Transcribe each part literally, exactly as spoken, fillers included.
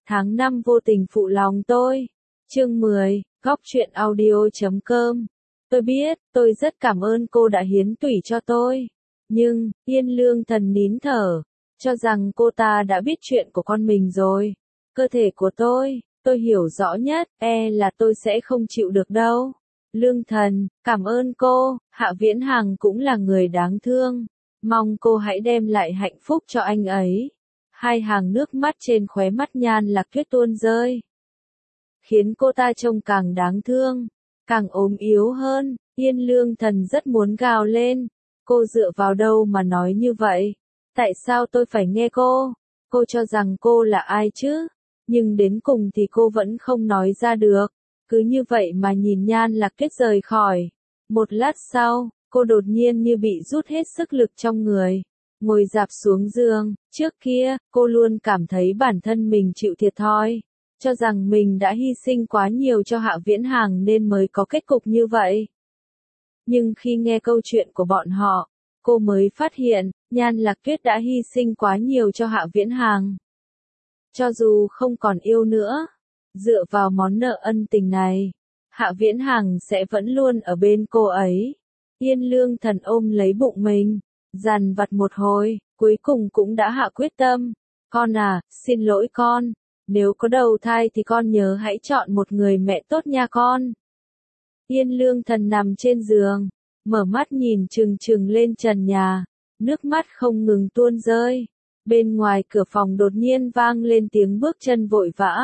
Tháng năm vô tình phụ lòng tôi. Chương mười, góc truyện audio chấm com. Tôi biết, tôi rất cảm ơn cô đã hiến tủy cho tôi. Nhưng, Yên Lương Thần nín thở, cho rằng cô ta đã biết chuyện của con mình rồi. Cơ thể của tôi, tôi hiểu rõ nhất, e là tôi sẽ không chịu được đâu. Lương Thần, cảm ơn cô, Hạ Viễn Hằng cũng là người đáng thương. Mong cô hãy đem lại hạnh phúc cho anh ấy. Hai hàng nước mắt trên khóe mắt Nhan Lạc Tuyết tuôn rơi, khiến cô ta trông càng đáng thương, càng ốm yếu hơn. Yên Lương Thần rất muốn gào lên. Cô dựa vào đâu mà nói như vậy? Tại sao tôi phải nghe cô? Cô cho rằng cô là ai chứ? Nhưng đến cùng thì cô vẫn không nói ra được. Cứ như vậy mà nhìn Nhan Lạc Tuyết rời khỏi. Một lát sau, cô đột nhiên như bị rút hết sức lực trong người. Ngồi dạp xuống giường, trước kia, cô luôn cảm thấy bản thân mình chịu thiệt thòi. Cho rằng mình đã hy sinh quá nhiều cho Hạ Viễn Hằng nên mới có kết cục như vậy. Nhưng khi nghe câu chuyện của bọn họ, cô mới phát hiện, Nhan Lạc Tuyết đã hy sinh quá nhiều cho Hạ Viễn Hằng. Cho dù không còn yêu nữa, dựa vào món nợ ân tình này, Hạ Viễn Hằng sẽ vẫn luôn ở bên cô ấy. Yên Lương Thần ôm lấy bụng mình, dằn vặt một hồi, cuối cùng cũng đã hạ quyết tâm. Con à, xin lỗi con, nếu có đầu thai thì con nhớ hãy chọn một người mẹ tốt nha con. Yên Lương Thần nằm trên giường, mở mắt nhìn trừng trừng lên trần nhà, nước mắt không ngừng tuôn rơi. Bên ngoài cửa phòng đột nhiên vang lên tiếng bước chân vội vã.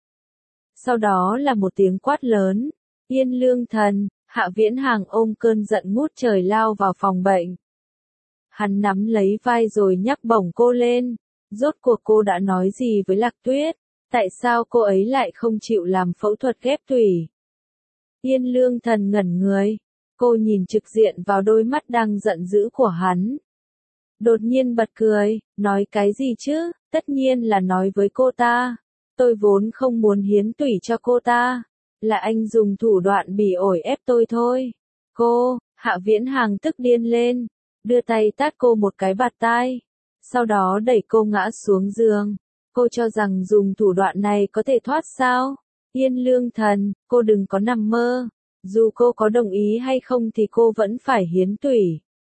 Sau đó là một tiếng quát lớn. Yên Lương Thần, Hạ Viễn Hằng ôm cơn giận ngút trời lao vào phòng bệnh. Hắn nắm lấy vai rồi nhắc bổng cô lên. Rốt cuộc cô đã nói gì với Lạc Tuyết? Tại sao cô ấy lại không chịu làm phẫu thuật ghép tủy? Yên Lương Thần ngẩn người. Cô nhìn trực diện vào đôi mắt đang giận dữ của hắn. Đột nhiên bật cười, nói cái gì chứ? Tất nhiên là nói với cô ta. Tôi vốn không muốn hiến tủy cho cô ta. Là anh dùng thủ đoạn bỉ ổi ép tôi thôi. Cô, Hạ Viễn Hằng tức điên lên. Đưa tay tát cô một cái bạt tai. Sau đó đẩy cô ngã xuống giường. Cô cho rằng dùng thủ đoạn này có thể thoát sao? Yên Lương Thần, cô đừng có nằm mơ. Dù cô có đồng ý hay không thì cô vẫn phải hiến tủy.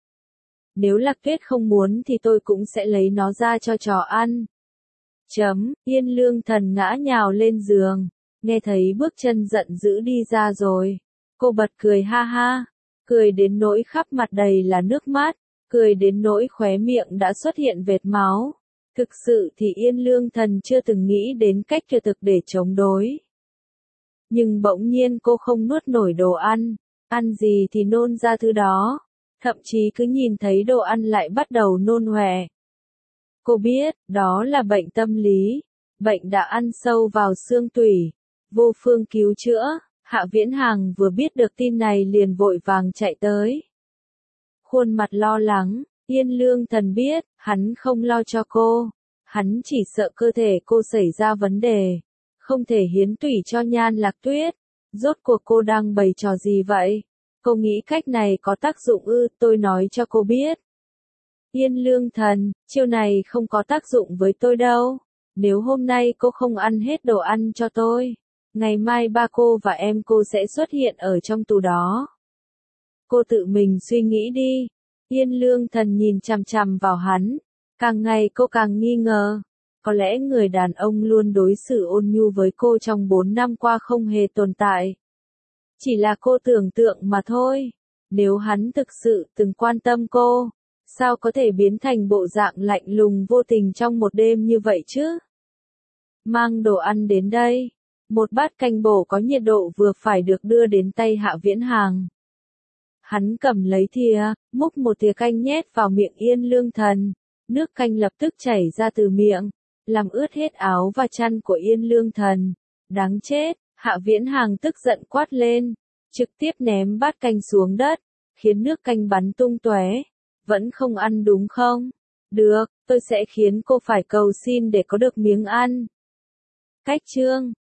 Nếu Lạc Tuyết không muốn thì tôi cũng sẽ lấy nó ra cho chó ăn. Chấm, Yên Lương Thần ngã nhào lên giường. Nghe thấy bước chân giận dữ đi ra rồi. Cô bật cười ha ha. Cười đến nỗi khắp mặt đầy là nước mắt. Cười đến nỗi khóe miệng đã xuất hiện vệt máu. Thực sự thì Yên Lương Thần chưa từng nghĩ đến cách tuyệt thực để chống đối. Nhưng bỗng nhiên cô không nuốt nổi đồ ăn. Ăn gì thì nôn ra thứ đó. Thậm chí cứ nhìn thấy đồ ăn lại bắt đầu nôn hoè. Cô biết, đó là bệnh tâm lý. Bệnh đã ăn sâu vào xương tủy. Vô phương cứu chữa. Hạ Viễn Hằng vừa biết được tin này liền vội vàng chạy tới. Khuôn mặt lo lắng. Yên Lương Thần biết, hắn không lo cho cô. Hắn chỉ sợ cơ thể cô xảy ra vấn đề. Không thể hiến tủy cho Nhan Lạc Tuyết. Rốt cuộc cô đang bày trò gì vậy? Cô nghĩ cách này có tác dụng ư? Tôi nói cho cô biết. Yên Lương Thần, chiêu này không có tác dụng với tôi đâu. Nếu hôm nay cô không ăn hết đồ ăn cho tôi, ngày mai ba cô và em cô sẽ xuất hiện ở trong tù đó. Cô tự mình suy nghĩ đi. Yên Lương Thần nhìn chằm chằm vào hắn. Càng ngày cô càng nghi ngờ. Có lẽ người đàn ông luôn đối xử ôn nhu với cô trong bốn năm qua không hề tồn tại. Chỉ là cô tưởng tượng mà thôi. Nếu hắn thực sự từng quan tâm cô, sao có thể biến thành bộ dạng lạnh lùng vô tình trong một đêm như vậy chứ? Mang đồ ăn đến đây. Một bát canh bổ có nhiệt độ vừa phải được đưa đến tay Hạ Viễn Hằng. Hắn cầm lấy thìa, múc một thìa canh nhét vào miệng Yên Lương Thần. Nước canh lập tức chảy ra từ miệng, làm ướt hết áo và chăn của Yên Lương Thần. Đáng chết, Hạ Viễn Hằng tức giận quát lên, trực tiếp ném bát canh xuống đất, khiến nước canh bắn tung tóe. Vẫn không ăn đúng không? Được, tôi sẽ khiến cô phải cầu xin để có được miếng ăn. Cách chương